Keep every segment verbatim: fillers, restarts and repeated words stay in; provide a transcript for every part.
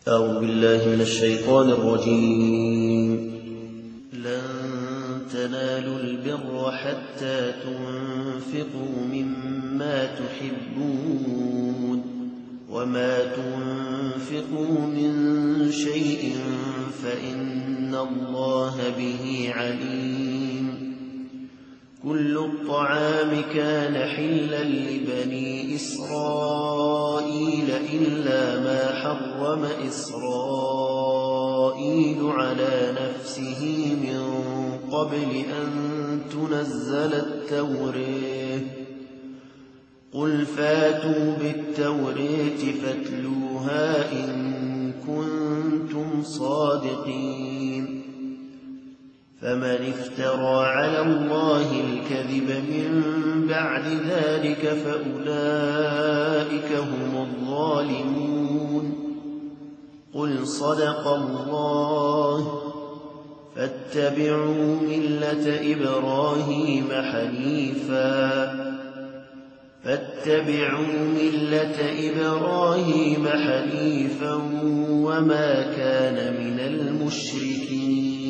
أعوذ بالله من الشيطان الرجيم. لن تنالوا البر حتى تنفقوا مما تحبون وما تنفقوا من شيء فإن الله به عليم. كل الطعام كان حلا لبني إسرائيل إلا ما حرم إسرائيل على نفسه من قبل أن تنزل التوراة. قل فاتوا بالتوراة فاتلوها إن كنتم صادقين. فمن افترى على الله الكذب من بعد ذلك فأولئك هم الظالمون. قل صدق الله فاتبعوا ملة إبراهيم حنيفا فاتبعوا ملة إبراهيم حنيفا وما كان من المشركين.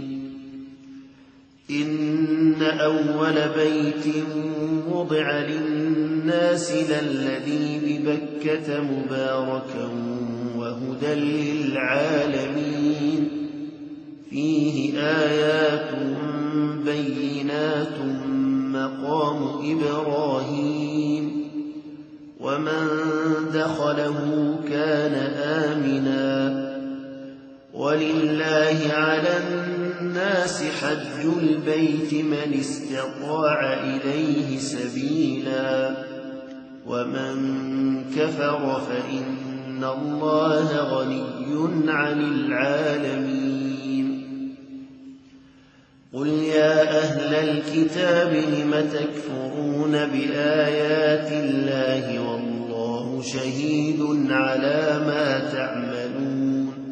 إن أول بيت وضع للناس للذي ببكة مباركا وهدى للعالمين. فيه آيات بينات مقام إبراهيم ومن دخله كان آمنا. ولله على الناس حج البيت من استطاع إليه سبيلا ومن كفر فإن الله غني عن العالمين. قل يا أهل الكتاب لم تكفرون بآيات الله والله شهيد على ما تعملون.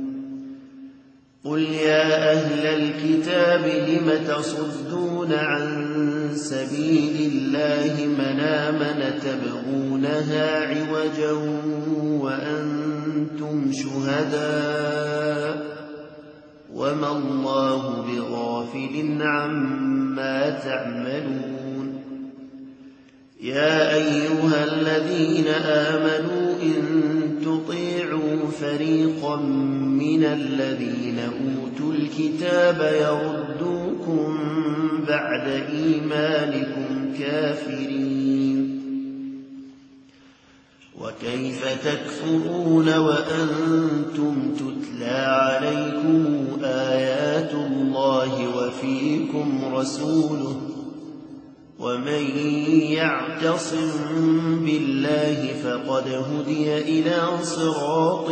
قل يا أهل الكتاب لم تصدون عن سبيل الله من آمن تبغونها عوجا وأنتم شهداء وما الله بغافل عما تعملون. يا أيها الذين آمنوا إن تطيعوا فريقا من الذين أوتوا الكتاب يردوكم بعد إيمانكم كافرين. وكيف تكفرون وأنتم تتلى عليكم آيات الله وفيكم رسوله ومن يعتصم بالله فقد هدي إلى صراط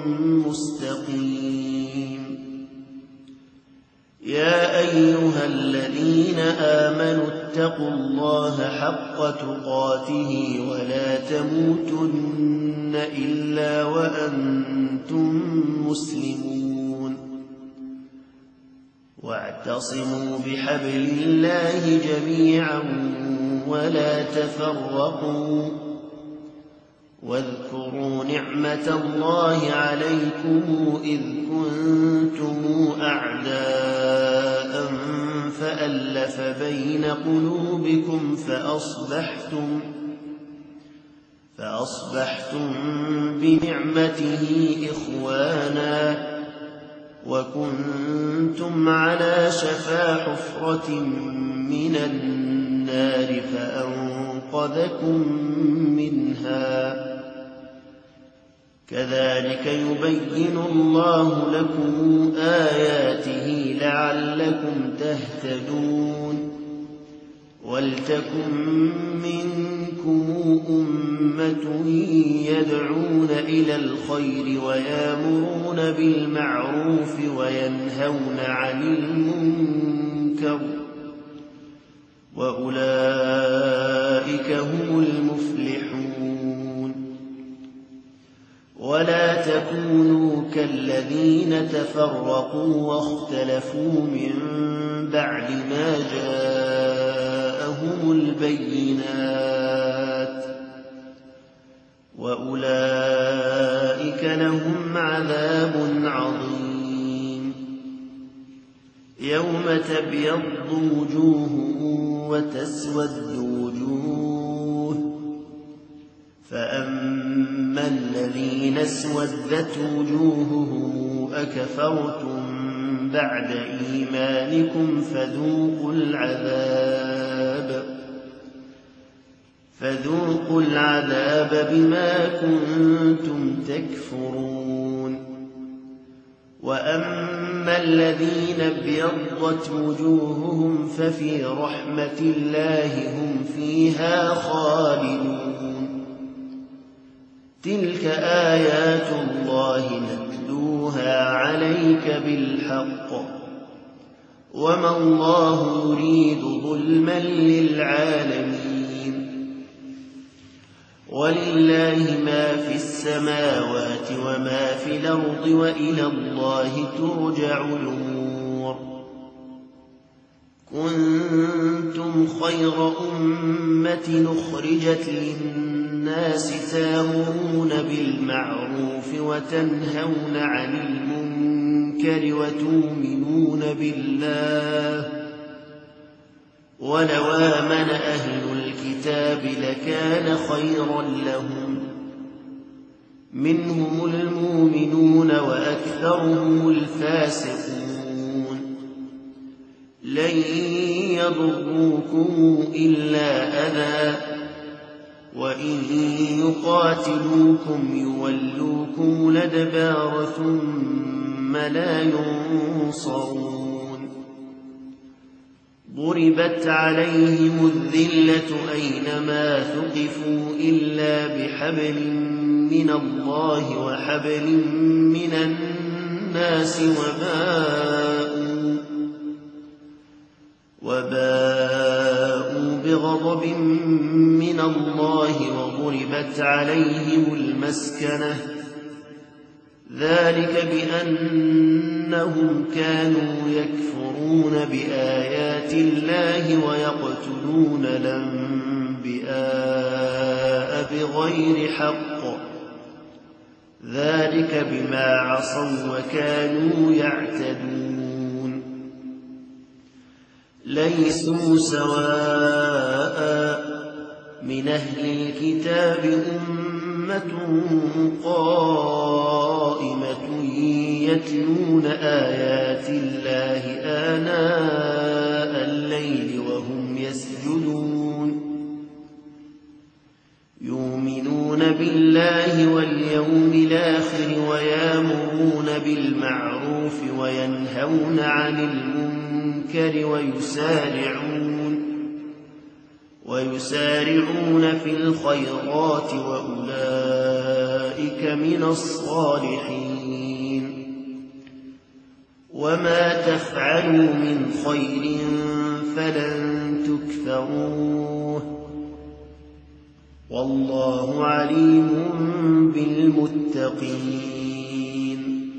مستقيم. يا أيها الذين آمنوا اتقوا الله حق تقاته ولا تموتن إلا وأنتم مسلمون. واعتصموا بحبل الله جميعا ولا تفرقوا. واذكروا نعمة الله عليكم إذ كنتم أعداء فألف بين قلوبكم فأصبحتم فأصبحتم بنعمته إخوانا وكنتم على شفا حفرة من النار فأنقذكم منها. كذلك يبين الله لكم آياته لعلكم تهتدون. ولتكن منكم أمة يدعون إلى الخير ويامرون بالمعروف وينهون عن المنكر وأولئك هم المفلحون. ولا تكونوا كالذين تفرقوا واختلفوا من بعد ما جاءهم البينات وأولئك لهم عذاب عظيم. يوم تبيض وجوه وتسود وجوه، فأما الذين اسودت وجوههم أكفرتم بعد إيمانكم فذوقوا العذاب فذوقوا العذاب بما كنتم تكفرون. وأما الذين ابيضت وجوههم ففي رحمة الله هم فيها خالدون. تلك آيات الله نتلوها عليك بالحق، وما الله يريد ظلما للعالمين. ولله ما في السماوات وما في الأرض، وإلى الله ترجع الأمور. كنتم خير أمة أخرجت للناس تأمرون بالمعروف وتنهون عن المنكر وتؤمنون بالله. ولو آمن أهل الكتاب لكان خيرا لهم، منهم المؤمنون وأكثرهم الفاسقون. لن يضروكم إلا أذى، وإن يقاتلوكم يولوكم الأدبار ثم لا ينصرون. ضربت عليهم الذلة أينما ثقفوا إلا بحبل من الله وحبل من الناس وباءوا, وباءوا بغضب من الله وضربت عليهم المسكنة. ذلك بأنهم كانوا يكفرون بآيات الله ويقتلون الأنبياء بغير حق. ذلك بما عصوا وكانوا يعتدون. ليسوا سواء من أهل الكتاب أمة قائمة يتلون آيات الله آناء الليل وهم يسجدون، يؤمنون بالله واليوم الآخر ويأمرون بالمعروف وينهون عن المنكر ويسارعون ويسارعون في الخيرات وأولئك من الصالحين. وما تفعلوا من خير فلن تكفروه، والله عليم بالمتقين.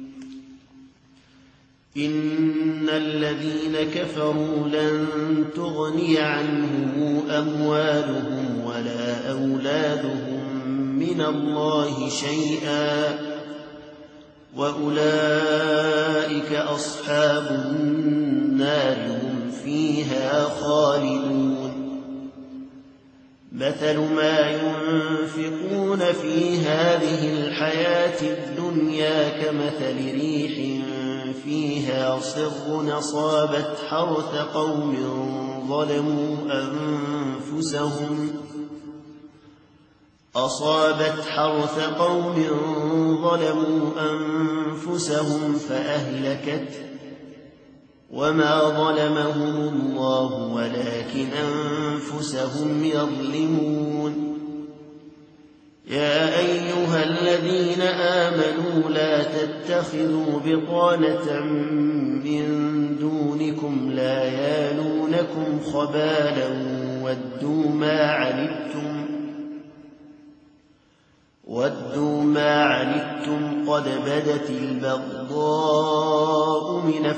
إن الذين كفروا لن تغني عنهم أموالهم ولا أولادهم من الله شيئا، وأولئك أصحاب النار هم فيها خالدون. مثل ما ينفقون في هذه الحياة الدنيا كمثل ريح فيها صر أصابت حرث قوم ظلموا أنفسهم أصابت حرث قوم ظلموا أنفسهم فأهلكت، وما ظلمهم الله ولكن أنفسهم يظلمون. يا أيها الذين آمنوا لا تتخذوا بطانة من دونكم لا يالونكم خبالا ودوا ما عنتم ودوا ما عنتم قد بدت البغضاء من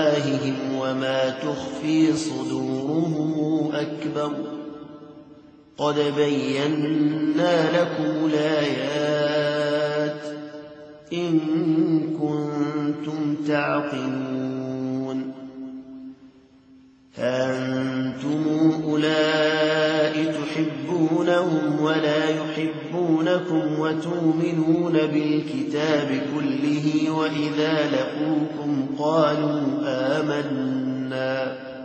أفواههم وما تخفي صدورهم أكبر قد بينا لكم الآيات إن كنتم تعقلون أنتم أولئك تحبونهم ولا يحبونكم وتؤمنون بالكتاب كله وإذا لقوكم قالوا آمنا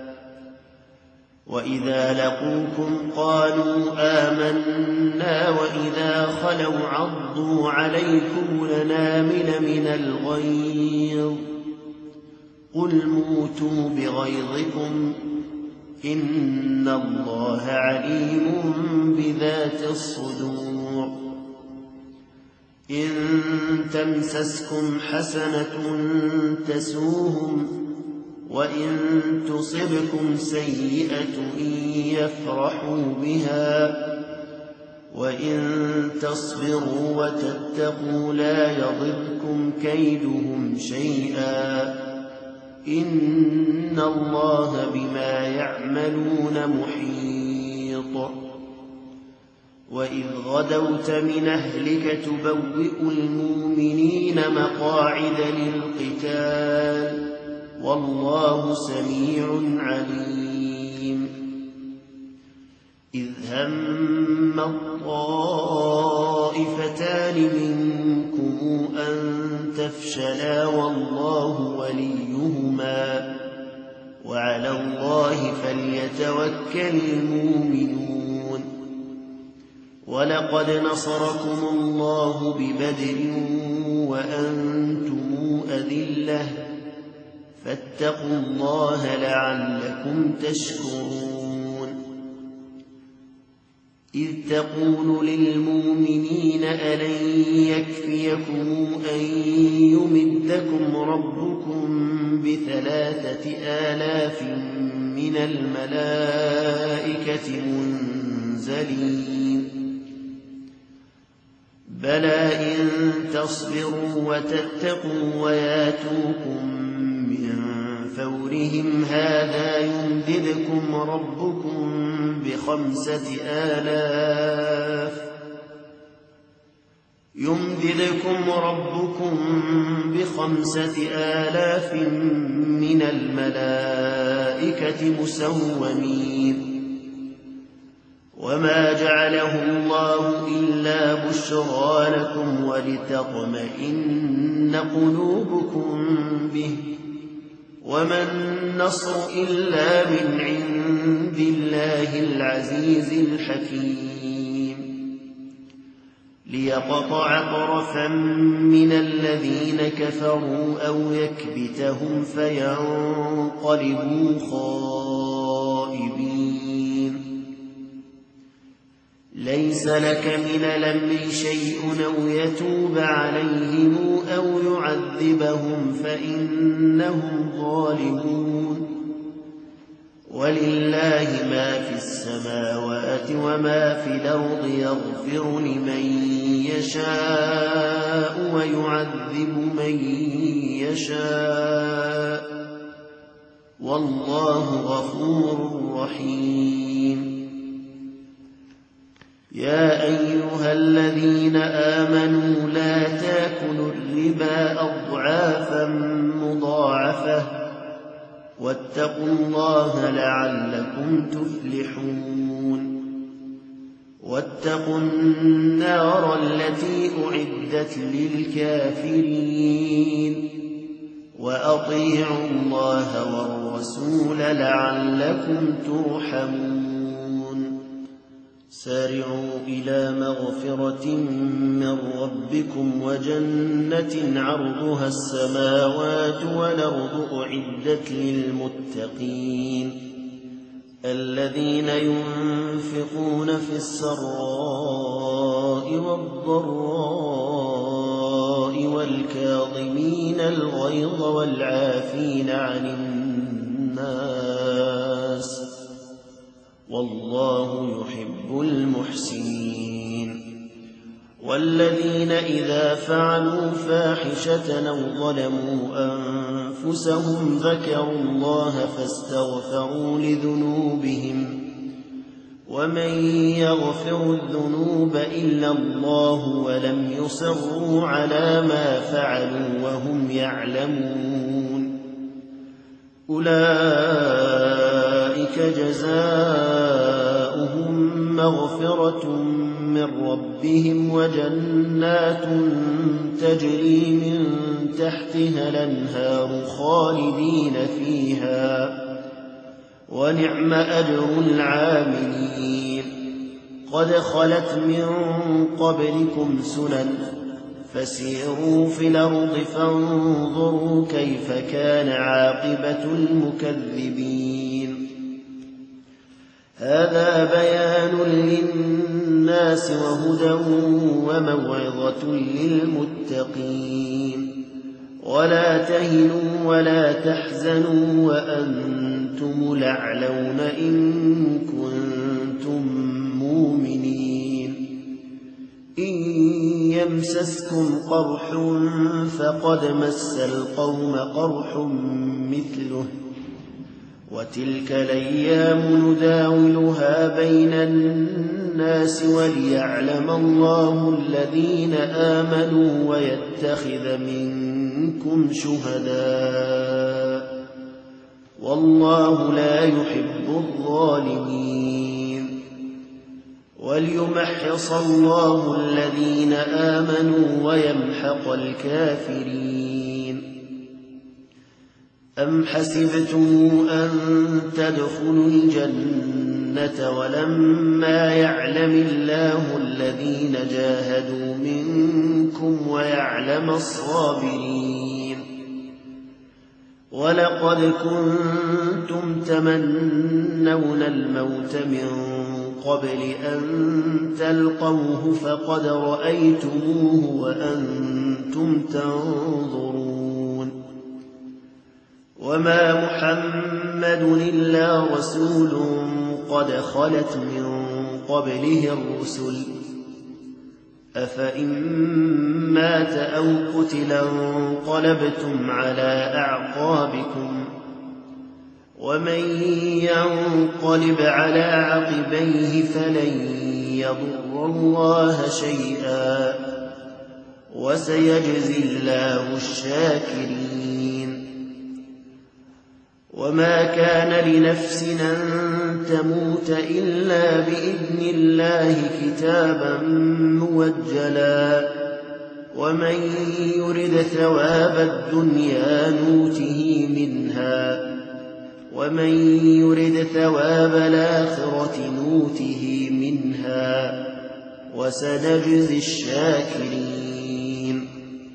وإذا لقوكم قالوا آمنا وإذا خلوا عضوا عليكم الأنامل من الغيظ قل موتوا بغيظكم إن الله عليم بذات الصدور إن تمسسكم حسنة تسوهم وإن تصبكم سيئة يفرحوا بها وإن تصبروا وتتقوا لا يضركم كيدهم شيئا إن الله بما يعملون محيط وإذ غدوت من أهلك تبوئ المؤمنين مقاعد للقتال والله سميع عليم إذ هم الطائفتان منكم أن تفشلا والله وليهما وعلى الله فليتوكل المؤمنون ولقد نصركم الله ببدر وأنتم أذلة فاتقوا الله لعلكم تشكرون إذ تقول للمؤمنين ألن يكفيكم أن يمدكم ربكم بثلاثة آلاف من الملائكة منزلين بلى إن تصبروا وتتقوا وياتوكم فورهم هذا يمددكم ربكم بخمسة آلاف يمددكم ربكم بخمسة آلاف من الملائكة مسومين وما جعله الله إلا بشرى لكم ولتطمئن قلوبكم به وما النصر إلا من عند الله العزيز الحكيم ليقطع طرفا من الذين كفروا أو يكبتهم فينقلبوا خائبين ليس لك من الأمر شيء أو يتوب عليهم أو يعذبهم فإنهم ظالمون ولله ما في السماوات وما في الأرض يغفر لمن يشاء ويعذب من يشاء والله غفور رحيم يا أيها الذين آمنوا لا تاكلوا الربا أضعافا مضاعفة واتقوا الله لعلكم تفلحون واتقوا النار التي أعدت للكافرين وأطيعوا الله والرسول لعلكم ترحمون سارعوا إلى مغفرة من ربكم وجنة عرضها السماوات والأرض أعدت للمتقين الذين ينفقون في السراء والضراء والكاظمين الغيظ والعافين عن الناس والله يحب المحسنين والذين إذا فعلوا فاحشة أو ظلموا أنفسهم ذكروا الله فاستغفروا لذنوبهم ومن يغفر الذنوب إلا الله ولم يصروا على ما فعلوا وهم يعلمون أولئك جزاؤهم مغفرة من ربهم وجنات تجري من تحتها الأنهار خالدين فيها ونعم أجر العاملين قد خلت من قبلكم سنن فسيروا في الأرض فانظروا كيف كان عاقبة المكذبين هذا بيان للناس وهدى وموعظة للمتقين ولا تهنوا ولا تحزنوا وأنتم الأعلون إن كنتم مؤمنين إن يمسسكم قرح فقد مس القوم قرح مثله وتلك الأيام نداولها بين الناس وليعلم الله الذين آمنوا ويتخذ منكم شهداء والله لا يحب الظالمين وليمحص الله الذين آمنوا ويمحق الكافرين أم حسبتم أن تدخلوا الجنة ولما يعلم الله الذين جاهدوا منكم ويعلم الصابرين ولقد كنتم تمنون الموت من قبل أن تلقوه فقد رأيتموه وأنتم تنظرون وما محمد إلا رسول قد خلت من قبله الرسل أفإن مات أو قتل انقلبتم على أعقابكم ومن ينقلب على عقبيه فلن يضر الله شيئا وسيجزي الله الشاكرين وما كان لنفس أن تموت إلا بإذن الله كتابا موجلا ومن يرد ثواب الدنيا نوته منها ومن يرد ثواب الآخرة نوته منها وسنجزي الشاكرين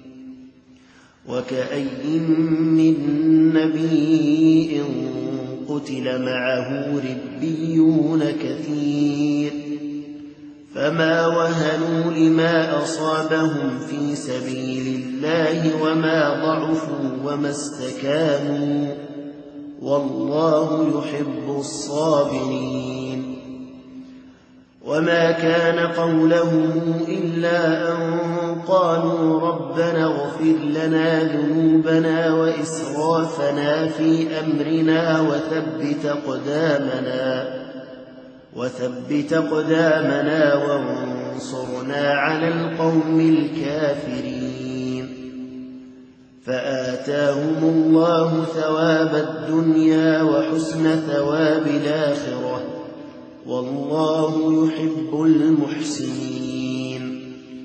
وكأي من نبي قتل معه ربيون كثير فما وهنوا لما أصابهم في سبيل الله وما ضعفوا وما استكانوا والله يحب الصابرين وما كان قولهم إلا أن قالوا ربنا اغفر لنا ذنوبنا وإسرافنا في أمرنا وثبت أقدامنا وثبت أقدامنا وانصرنا على القوم الكافرين فآتاهم الله ثواب الدنيا وحسن ثواب الآخرة والله يحب المحسنين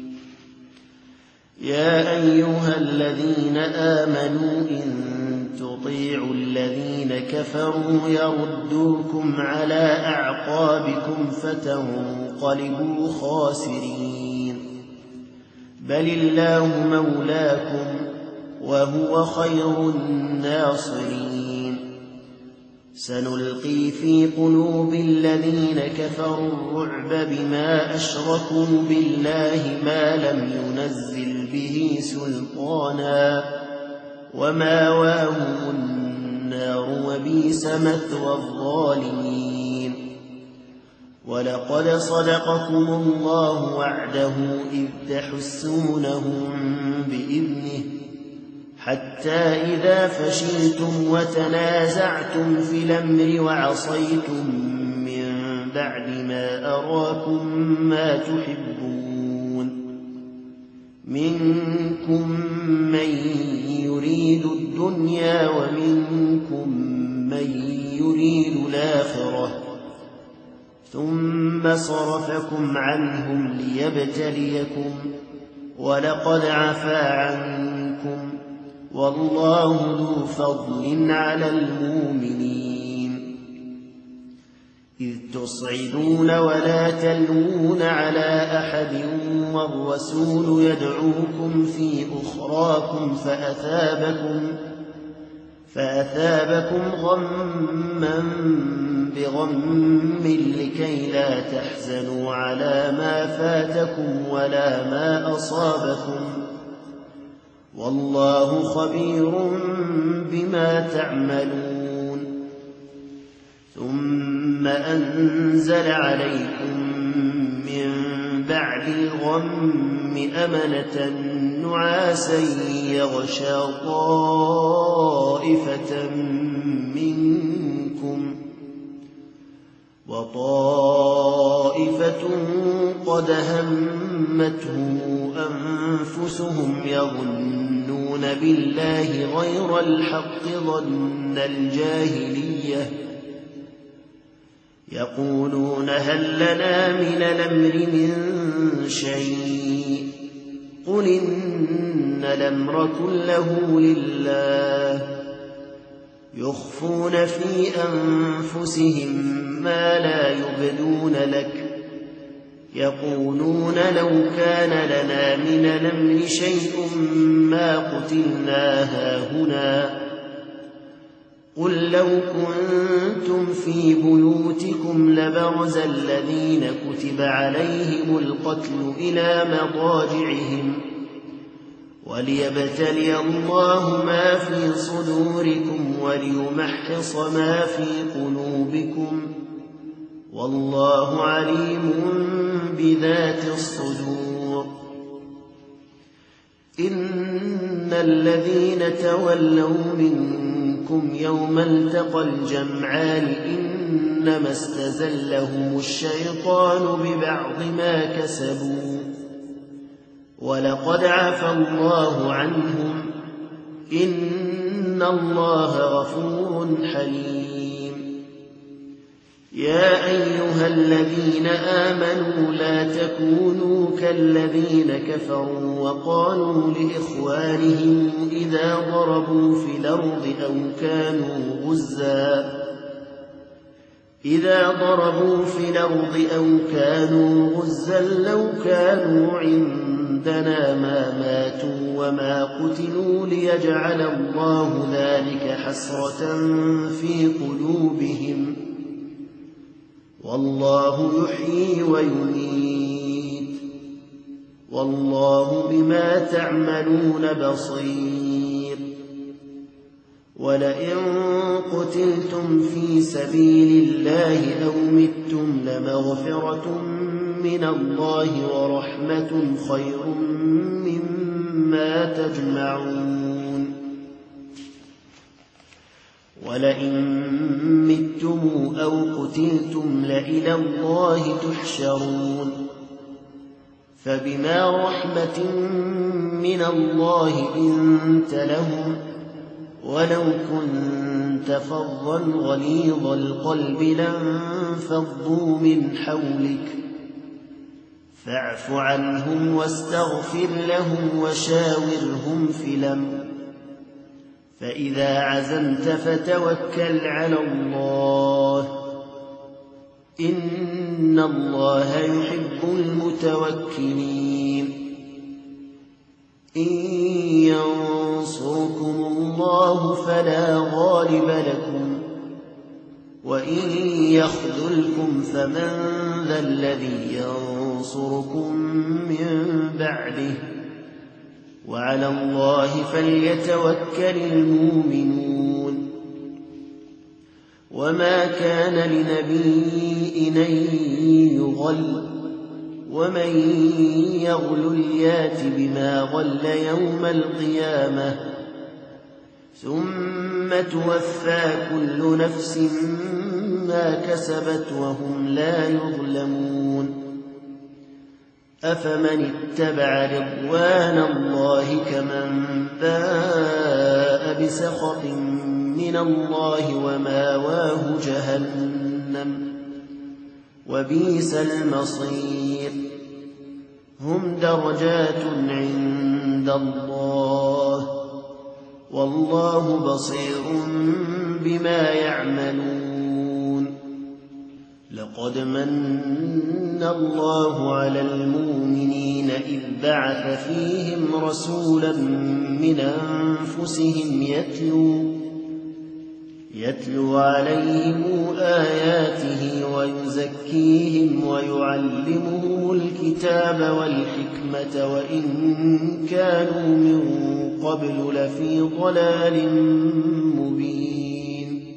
يا أيها الذين آمنوا إن تطيعوا الذين كفروا يردوكم على أعقابكم فتنقلبوا خاسرين بل الله مولاكم وهو خير الناصرين سنلقي في قلوب الذين كفروا الرعب بما أشركوا بالله ما لم ينزل به سلطانا وماواهم النار وبئس مثوى الظالمين ولقد صدقكم الله وعده إذ تحسونهم بإذنه حتى إذا فشلتم وتنازعتم في الأمر وعصيتم من بعد ما أراكم ما تحبون منكم من يريد الدنيا ومنكم من يريد الآخرة ثم صرفكم عنهم ليبتليكم ولقد عفا عنكم والله ذو فضل على المؤمنين إذ تصعدون ولا تلوون على أحد والرسول يدعوكم في أخراكم فأثابكم فأثابكم غما بغم لكي لا تحزنوا على ما فاتكم ولا ما أصابكم والله خبير بما تعملون ثم أنزل عليكم من بعد الغم أمنة نعاسا يغشى طائفة منكم وطائفة قد همتهم أنفسهم يظنون بالله غير الحق ظن الجاهلية يقولون هل لنا من الأمر من شيء قل إن الأمر كله لله يخفون في أنفسهم ما لا يبدون لك يقولون لو كان لنا من الأمر شيء ما قتلنا هاهنا قل لو كنتم في بيوتكم لبرز الذين كتب عليهم القتل إلى مضاجعهم وليبتلي الله ما في صدوركم وليمحص ما في قلوبكم والله عليم بذات الصدور إن الذين تولوا منكم يوم التقى الجمعان إنما استزلهم الشيطان ببعض ما كسبوا ولقد عفا الله عنهم إن الله غفور حليم يا أيها الذين آمنوا لا تكونوا كالذين كفروا وقالوا لإخوانهم إذا ضربوا في الأرض أو كانوا غزا إذا ضربوا في الأرض أو كانوا غزا لو كانوا عندنا ما ماتوا وما قتلوا ليجعل الله ذلك حسرة في قلوبهم والله يحيي ويميت والله بما تعملون بصير ولئن قتلتم في سبيل الله أو متم لمغفرة من الله ورحمة خير مما تجمعون ولئن متم أو قتلتم لإلى الله تحشرون فبما رحمة من الله لنت لهم ولو كنت فظا غليظ القلب لانفضوا من حولك فاعف عنهم واستغفر لهم وشاورهم في الأمر فإذا عزمت فتوكل على الله إن الله يحب المتوكلين إن ينصركم الله فلا غالب لكم وإن يخذلكم فمن ذا الذي ينصركم من بعده وعلى الله فليتوكل المؤمنون وما كان لنبي أن يغل ومن يغل يات بما غل يوم القيامة ثم توفى كل نفس ما كسبت وهم لا يظلمون أفمن اتبع رضوان الله كمن باء بسخط من الله وماواه جهنم وبئس المصير هم درجات عند الله والله بصير بما يعملون لقد من الله على المؤمنين إذ بعث فيهم رسولا من أنفسهم يتلو يتلو عليهم آياته ويزكيهم ويعلمهم الكتاب والحكمة وإن كانوا من قبل لفي ضلال مبين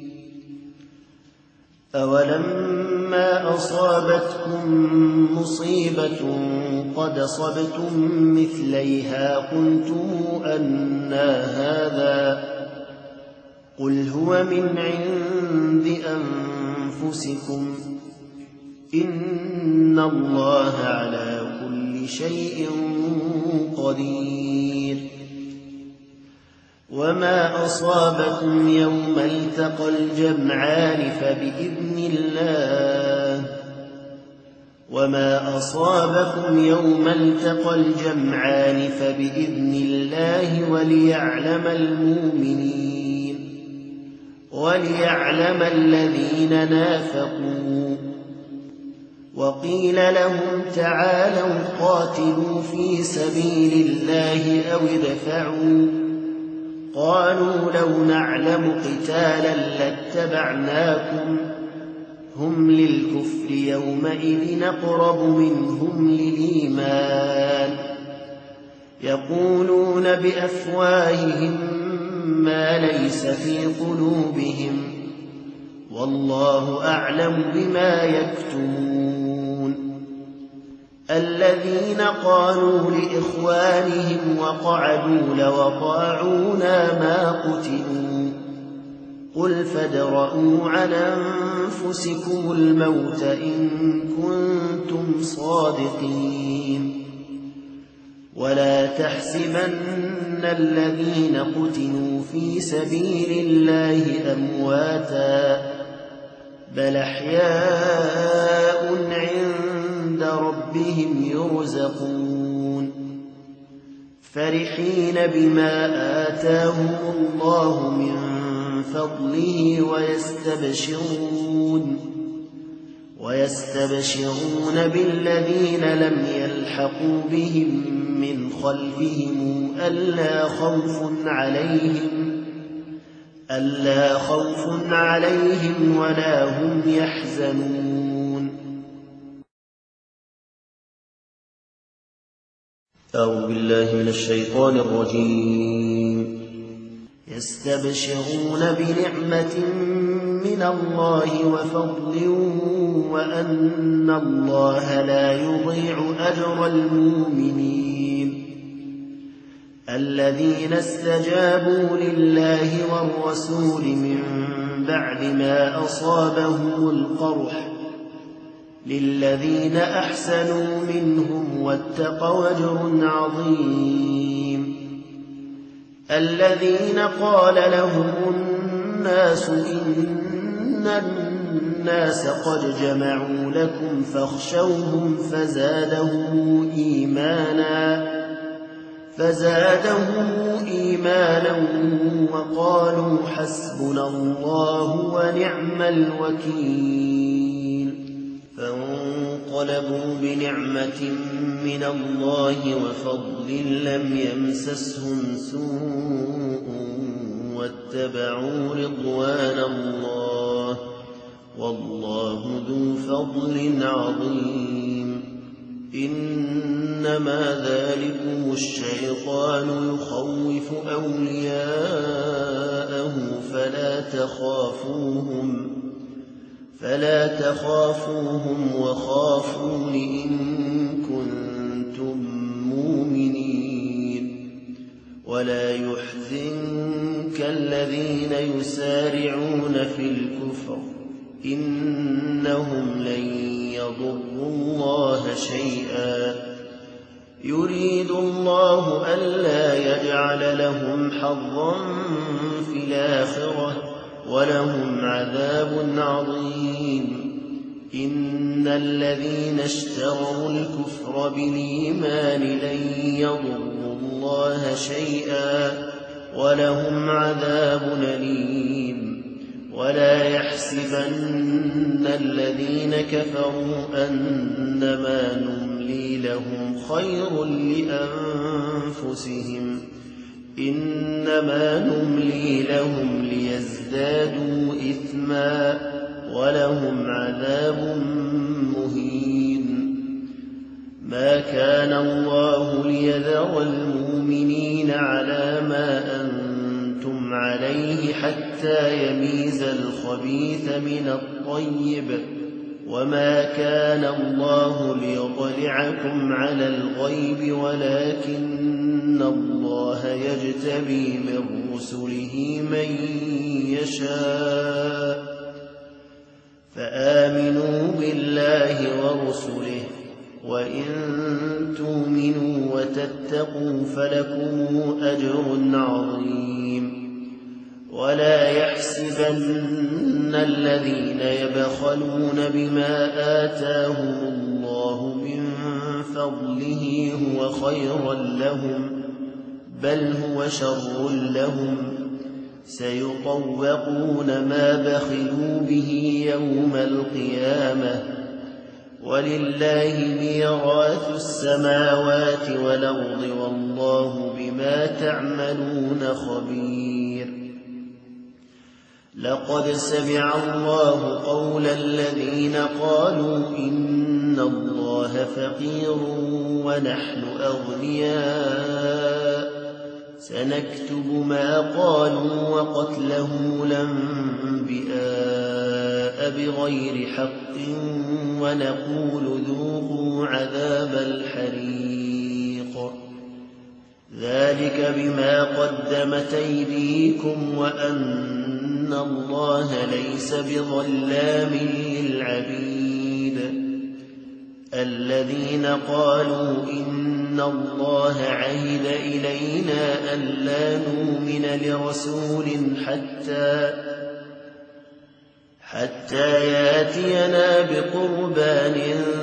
أولما أصابتكم مصيبة قد أصبتم مثليها قلتم أنى هذا قل هو من عند أنفسكم إن الله على كل شيء قدير وما أصابكم يوم التقى الجمعان فبإذن الله وما أصابكم يوم التقى الجمعان فبإذن الله وليعلم المؤمنين وليعلم الذين نافقوا وقيل لهم تعالوا قاتلوا في سبيل الله أو ادفعوا قالوا لو نعلم قتالا لاتبعناكم هم للكفر يومئذ أقرب منهم للإيمان يقولون بأفواههم ما ليس في قلوبهم والله أعلم بما يكتمون الذين قالوا لإخوانهم وقعدوا لو أطاعونا ما قتلوا قل فادرءوا عن أنفسكم الموت إن كنتم صادقين ولا تحسبن الذين قتلوا في سبيل الله أمواتا بل أحياء عند ربهم يرزقون فرحين بما آتاهم الله من فضله ويستبشرون ويستبشرون بالذين لم يلحقوا بهم من خلفهم ألا خوف عليهم ألا خوف عليهم ولا هم يحزنون أعوذ بالله من الشيطان الرجيم يستبشرون بنعمة من الله وفضل وأن الله لا يضيع أجر المؤمنين الذين استجابوا لله والرسول من بعد ما أصابهم القرح للذين أحسنوا منهم واتقوا أجر عظيم الذين قال لهم الناس إن الناس قد جمعوا لكم فاخشوهم فزادهم إيمانا فزادهم إيمانا وقالوا حسبنا الله ونعم الوكيل فانقلبوا بنعمة من الله وفضل لم يمسسهم سوء واتبعوا رضوان الله والله ذو فضل عظيم إنما ذلكم الشيطان يخوف أولياءه فلا تخافوهم فلا تخافوهم وخافون إن كنتم مؤمنين ولا يحزنك كالذين يسارعون في الكفر إنهم لن يضروا الله شيئا يريد الله ألا يجعل لهم حظا في الآخرة ولهم عذاب عظيم إن الذين اشتروا الكفر بالإيمان لن يضروا الله شيئا ولهم عذاب أليم ولا يحسبن الذين كفروا أنما نملي لهم خير لأنفسهم إنما نملي لهم ليزدادوا إثما ولهم عذاب مهين ما كان الله ليذر المؤمنين على ما أنتم عليه حتى يميز الخبيث من الطيب وما كان الله ليطلعكم على الغيب ولكن الله يجتبي من رسله من يشاء فآمنوا بالله ورسله وإن تؤمنوا وتتقوا فلكم أجر عظيم ولا يحسبن الذين يبخلون بما آتاهم الله من فضله هو خيرا لهم بل هو شر لهم سيطوقون ما بخلوا به يوم القيامة ولله ميراث السماوات والأرض والله بما تعملون خبير لقد سمع الله قول الذين قالوا إن الله فقير ونحن أغنياء سنكتب ما قالوا وقتلهم الأنبياء بغير حق ونقول ذوقوا عذاب الحريق ذلك بما قدمت أيديكم وأن الله ليس بظلام للعبيد الذين قالوا إن الله عهد إلينا ألا نؤمن لرسول حتى حتى ياتينا بقربان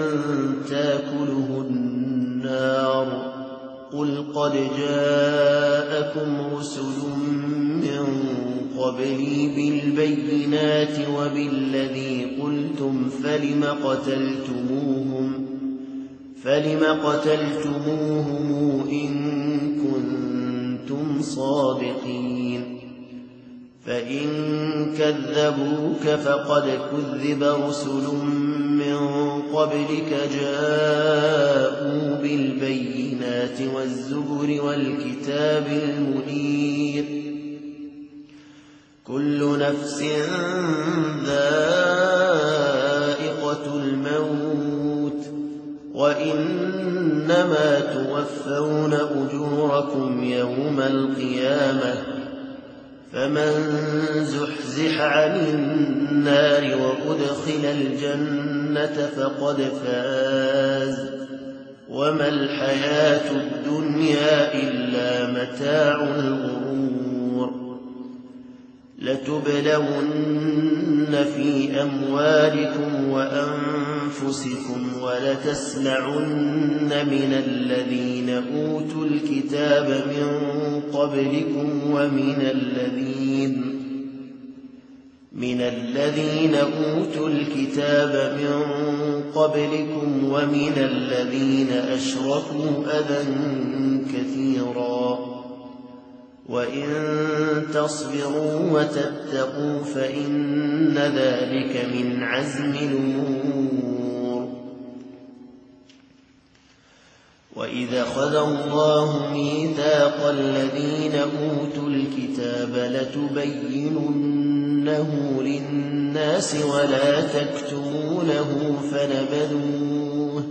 تاكله النار قل قد جاءكم رسل من قبلي بالبينات وبالذي قلتم فلم قتلتموهم فلم قتلتموهم إن كنتم صادقين فإن كذبوك فقد كذب رسل من قبلك جاءوا بالبينات والزبر والكتاب المنير كل نفس ذائقة الموت وإنما توفون أجوركم يوم القيامة فمن زحزح عن النار وأدخل الجنة فقد فاز وما الحياة الدنيا إلا متاع الغرور لتبلون في أموالكم وأنفسكم ولتسمعن من الذين أوتوا الكتاب من قبلكم ومن الذين من الذين أوتوا الكتاب من قبلكم ومن الذين أشركوا أذى كثيرا وإن تصبروا وتتقوا فإن ذلك من عزم الأمور وإذا أخذ الله ميثاق الذين أوتوا الكتاب لتبيننه للناس ولا تكتمونه فنبذوه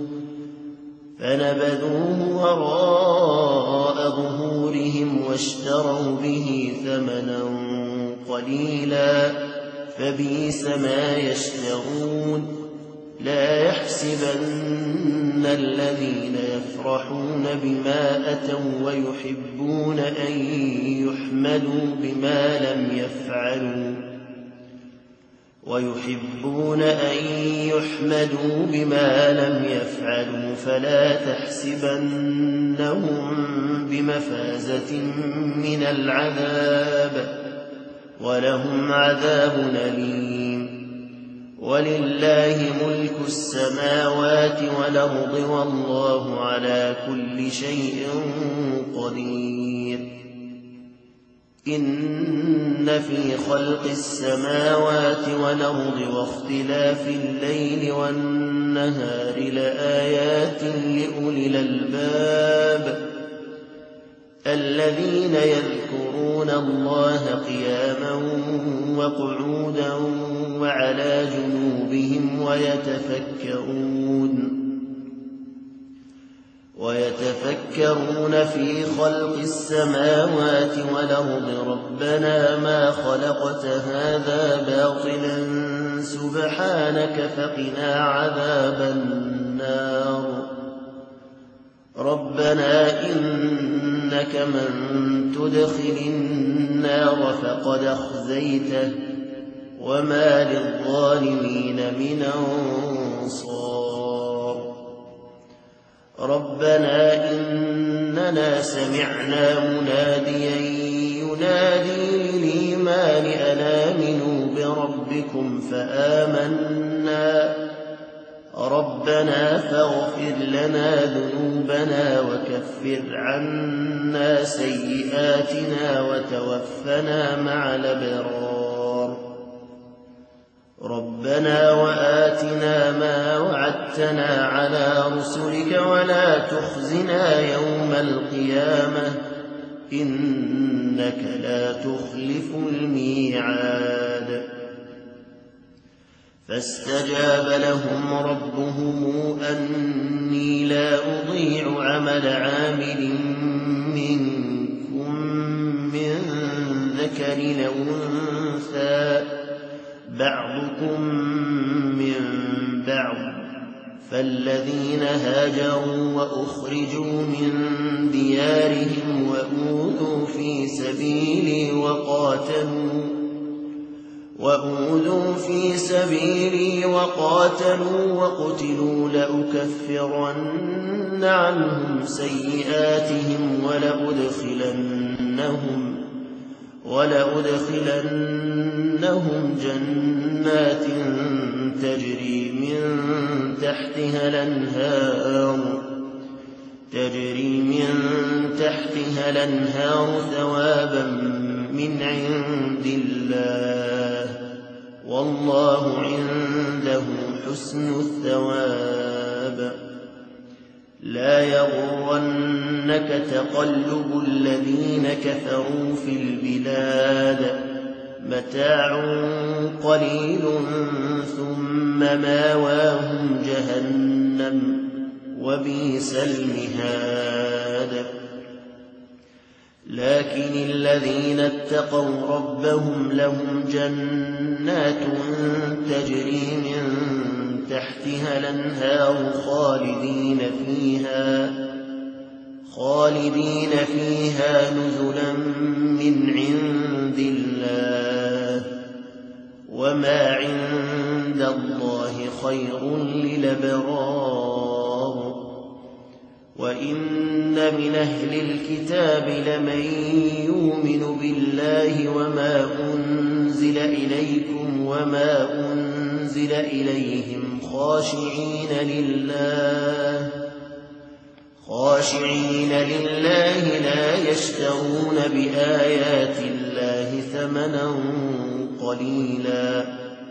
فنبذوه وراء ظهورهم واشتروا به ثمنا قليلا فبئس ما يشترون لا يحسبن الذين يفرحون بما أتوا ويحبون أن يحمدوا بما لم يفعلوا ويحبون أن يحمدوا بما لم يفعلوا فلا تحسبنهم بمفازة من العذاب ولهم عذاب أليم ولله ملك السماوات والأرض والله على كل شيء قدير إن في خلق السماوات والأرض واختلاف الليل والنهار لآيات لأولي الألباب الذين يذكرون الله قياما وقعودا وعلى جنوبهم ويتفكرون ويتفكرون في خلق السماوات والأرض ربنا ما خلقت هذا باطلا سبحانك فقنا عذاب النار ربنا إنك من تدخل النار فقد أخزيته وما للظالمين من أنصار ربنا إننا سمعنا مناديا ينادي للإيمان أن آمنوا بربكم فآمنا ربنا فاغفر لنا ذنوبنا وكفر عنا سيئاتنا وتوفنا مع الأبرار ربنا وآتنا ما وعدتنا على رسلك ولا تخزنا يوم القيامة إنك لا تخلف الميعاد فاستجاب لهم ربهم أني لا أضيع عمل عامل منكم من ذكر أو أنثى بعضكم من بعض فالذين هاجروا وأخرجوا من ديارهم وأوذوا في سبيلي وقاتلوا وأوذوا في سبيلي وقاتلوا وقتلوا لأكفرن عنهم سيئاتهم ولأدخلنهم ولأدخلنهم جنات تجري من تحتها الأنهار تجري من تحتها الأنهار ثوابا من عند الله والله عنده حسن الثواب لا يغرنك تقلب الذين كفروا في البلاد متاع قليل ثم ماواهم جهنم وبئس المهاد لكن الذين اتقوا ربهم لهم جنات تجري من تحتها الأنهار خالدين فيها خالدين فيها نزلا من عند الله وما عند الله خير للأبرار وإن من أهل الكتاب لمن يؤمن بالله وما أنزل إليكم وما أنزل إليهم خاشعين لله خاشعين لله لا يشترون بآيات الله ثمنا قليلا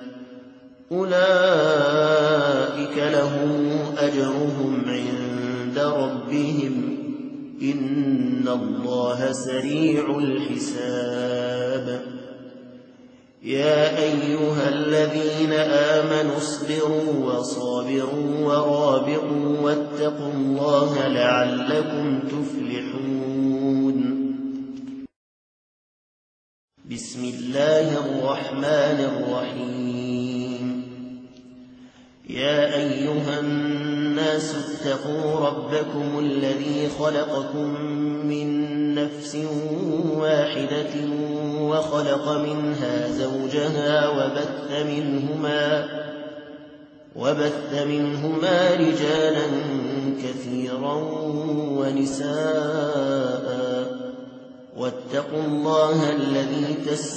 أولئك لهم أجرهم عند ربهم إن الله سريع الحساب يا أيها الذين آمنوا اصبروا وصابروا ورابطوا واتقوا الله لعلكم تفلحون بسم الله الرحمن الرحيم يا أيها الناس اتقوا ربكم الذي خلقكم من نفس واحدة وخلق منها زوجها وبث منهما, وبث منهما رجالا كثيرا ونساء واتقوا الله الذي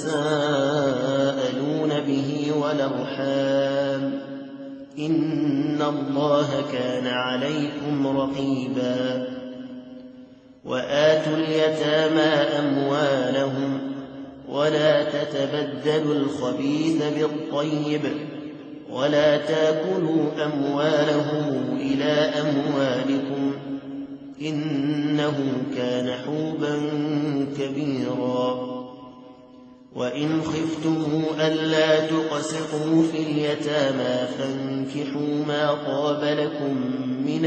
تساءلون به والأرحام إن الله كان عليكم رقيبا وآتوا اليتامى أموالهم ولا تتبدلوا الخبيث بالطيب ولا تاكلوا أموالهم إلى أموالكم إنه كان حوبا كبيرا وإن خفتم ألا تقسطوا في اليتامى فانكحوا ما طاب لكم من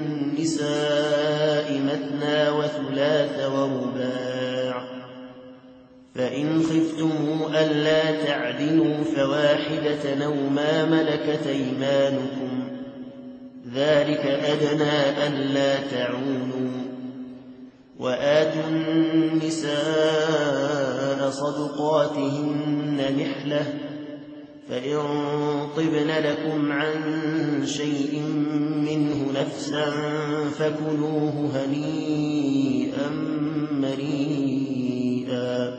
النساء مثنى وثلاث ورباع فإن خفتم ألا تعدلوا فواحدة أو ما ملكت أيمانكم ذلك أدنى ألا تعولوا وآتوا النساء صدقاتهن نحلة فإن طبن لكم عن شيء منه نفسا فكلوه هنيئا مريئا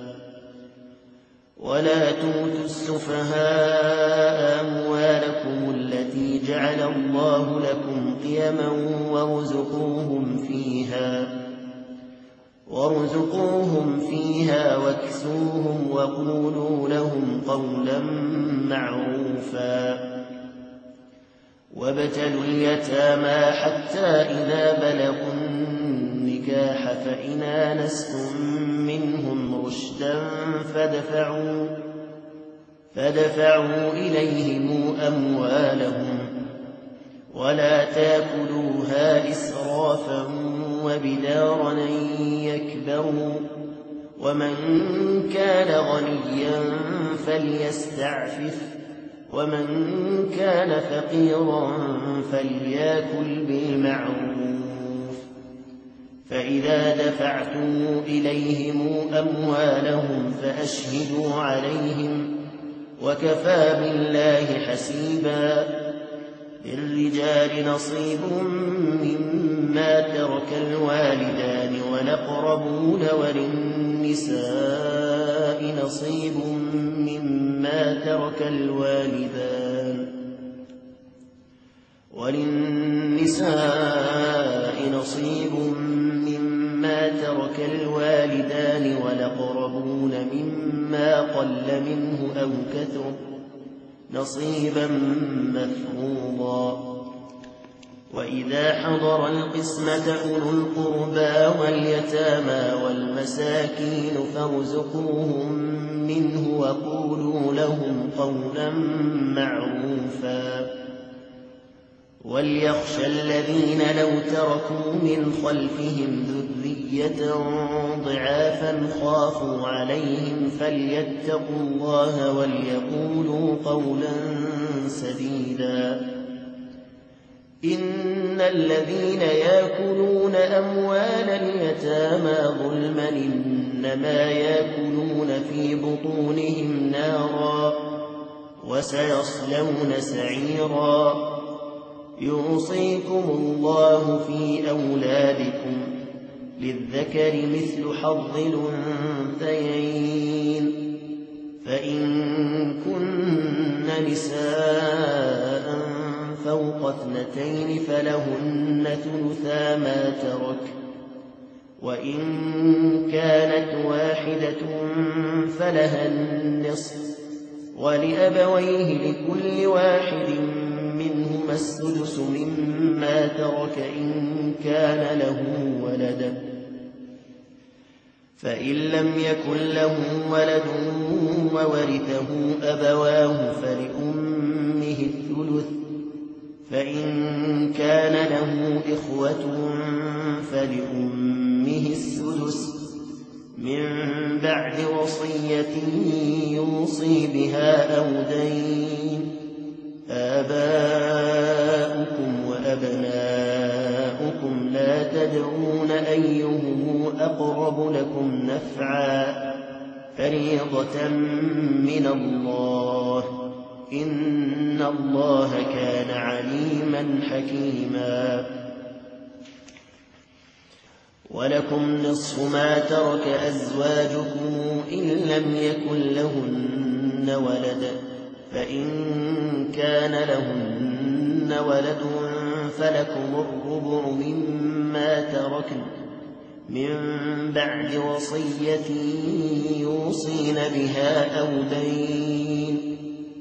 ولا تؤتوا السفهاء أموالكم التي جعل الله لكم قيما وارزقوهم فيها وارزقوهم فيها واكسوهم وقولوا لهم قولا معروفا وابتلوا اليتامى حتى إذا بلغوا النكاح فإن آنستم منهم رشدا فدفعوا, فدفعوا إليهم أموالهم ولا تاكلوها إسرافا وبدارا أن يكبروا ومن كان غنيا فليستعفف ومن كان فقيرا فليأكل بالمعروف فإذا دفعتم إليهم أموالهم فأشهدوا عليهم وكفى بالله حسيبا للرجال نصيب مما ترك الوالدان والأقربون وللنساء نصيب مما ترك الوالدان وللنساء نصيب مما ترك الوالدان والأقربون مما قل منه أو كثر نصيبا مفروضا وإذا حضر القسمة أولو القربى واليتامى والمساكين فارزقوهم منه وقولوا لهم قولا معروفا وليخشى الذين لو تركوا من خلفهم ذرية ضعافا خافوا عليهم فليتقوا الله وليقولوا قولا سديدا إن الذين يأكلون أموال اليتامى ظلما إنما يأكلون في بطونهم نارا وسيصلون سعيرا يوصيكم الله في أولادكم للذكر مثل حظ الأنثيين فإن كن نساء فوق اثنتين فلهن ثلثا ما ترك وإن كانت واحدة فلها النصف ولأبويه لكل واحد منهما السدس مما ترك إن كان له ولد فإن لم يكن له ولد وورثه أبواه فلأمه الثلث فإن كان له إخوة فلأمه السدس من بعد وصية يوصي بها أو دين. آباؤكم وأبناؤكم لا تدرون أيهم أقرب لكم نفعا فريضة من الله إن الله كان عليما حكيما. ولكم نصف ما ترك أزواجكم إن لم يكن لهن ولد فإن كان لهن ولد فلكم الربع مما تركن من بعد وصية يوصين بها أو دين.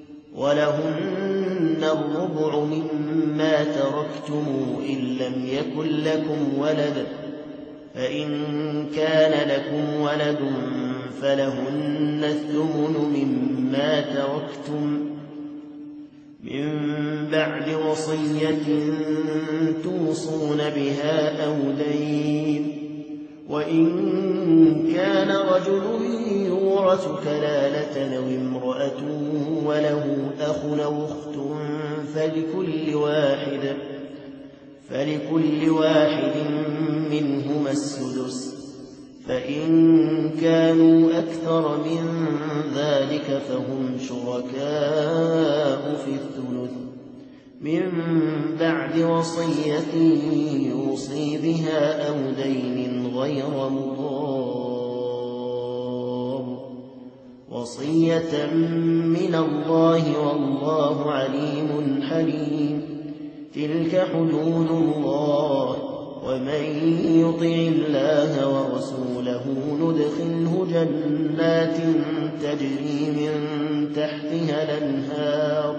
ولهن الربع مما تركتم إن لم يكن لكم ولد فإن كان لكم ولد فلهن الثمن مما تركتم من بعد وصية توصون بها أو دين. وإن كان رجل يورث كلالة أو امرأة وله أخ أو أخت فلكل واحد فلكل واحد منهما السدس فإن كانوا أكثر من ذلك فهم شركاء في الثلث من بعد وصية يوصي بها أو دين غير مضار وصية من الله والله عليم حليم. تلك حدود الله ومن يطع الله ورسوله ندخله جنات تجري من تحتها الأنهار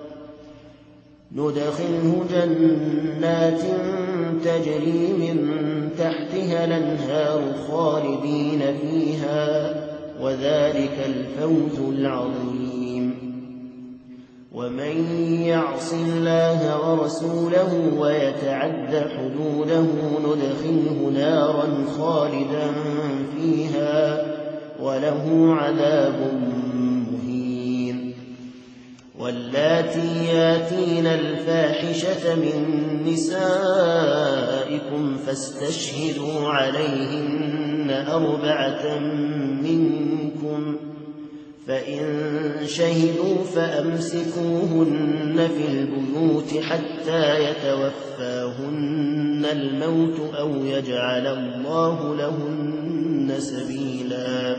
ندخله جنات تجري من تحتها الأنهار خالدين فيها وذلك الفوز العظيم. ومن يعص الله ورسوله ويتعد حدوده ندخله نارا خالدا فيها وله عذاب مهين. واللاتي ياتين الفاحشة من نسائكم فاستشهدوا عليهن أربعة منكم فإن شهدوا فأمسكوهن في البيوت حتى يتوفاهن الموت أو يجعل الله لهن سبيلا.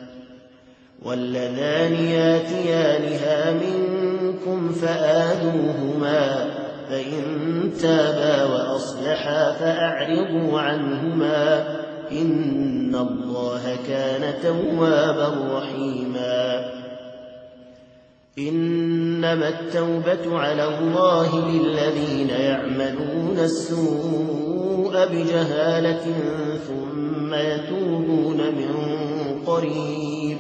واللذان ياتيانها منكم فآذوهما فإن تابا وأصلحا فأعرضوا عنهما إن الله كان توابا رحيما. إنما التوبة على الله للذين يعملون السوء بجهالة ثم يتوبون من قريب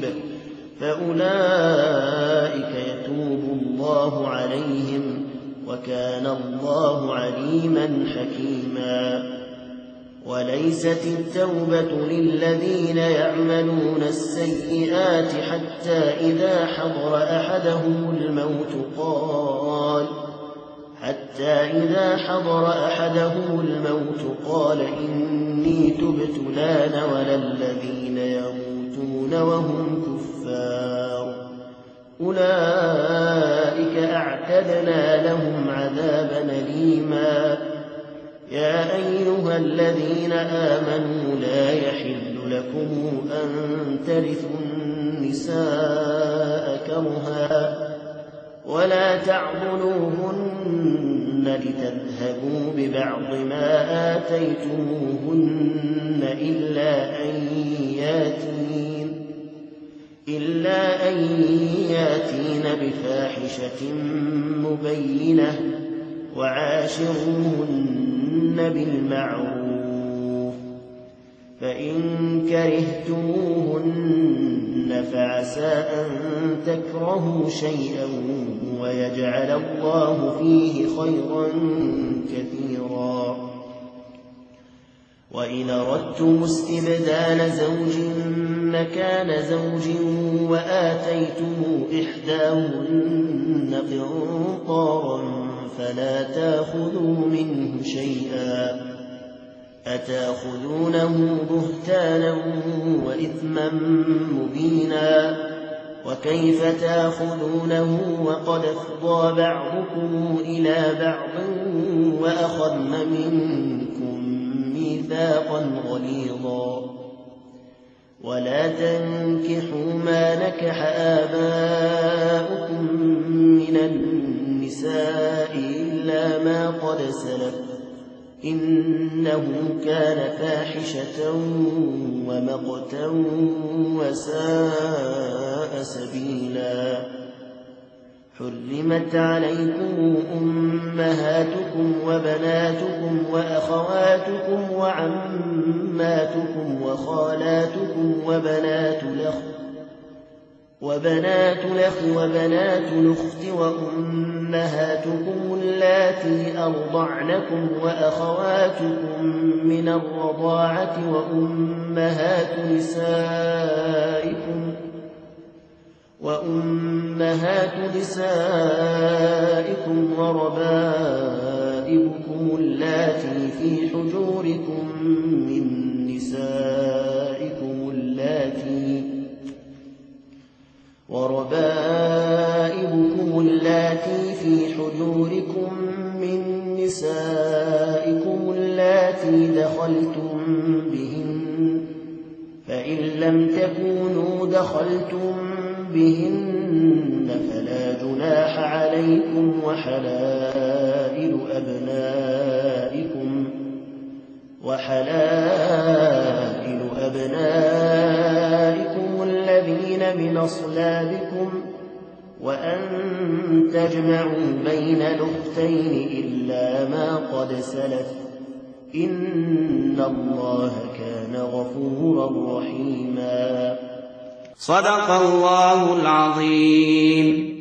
فأولئك يتوب الله عليهم وكان الله عليما حكيما. وليست التوبة للذين يعملون السيئات حتى إذا حضر أحدهم الموت قال حتى إذا حضر أحدهم الموت قال إني تبت الآن ولا الذين يموتون وهم كفار أولئك أعتدنا لهم عذابا أليما. يا أيها الذين آمنوا لا يحل لكم أن ترثوا النساء كرها ولا تعضلوهن لتذهبوا ببعض ما آتيتموهن إلا أن ياتين إلا أن ياتين بفاحشة مبينة وعاشروهن بالمعروف فإن كرهتموهن فعسى أن تكرهوا شيئا ويجعل الله فيه خيرا كثيرا. وإن أردتم استبدال زوج مكان زوج وآتيتم إحداهن قنطارا فلا تأخذوا منه شيئا أتأخذونه بهتانا وإثما مبينا وكيف تأخذونه وقد أفضى بعضكم إلى بعض وأخذن منكم ميثاقا غليظا ولا تنكحوا ما نكح آباؤكم من النساء إلا ما قد سلف إنه كان فاحشة ومقتا وساء سبيلا حرمت عليكم أمهاتكم وبناتكم وأخواتكم وعماتكم وخالاتكم وبنات الأخ وبنات الأخ وبنات الأخت وأمهاتكم اللاتي أرضعنكم وأخواتكم من الرضاعة وأمهات نسائكم وأمهات نسائكم وربائبكم اللاتي في حجوركم من نسائكم اللاتي وربائبكم اللاتي في حجوركم من نسائكم اللاتي دخلتم بهن فإن لم تكونوا دخلتم بهن فلا جناح عليكم وحلائل أبنائكم وحلائل أبنائكم الذين من أصلابكم وأن تجمعوا بين الأختين إلا ما قد سلف إن الله كان غفورا رحيما. صدق الله العظيم.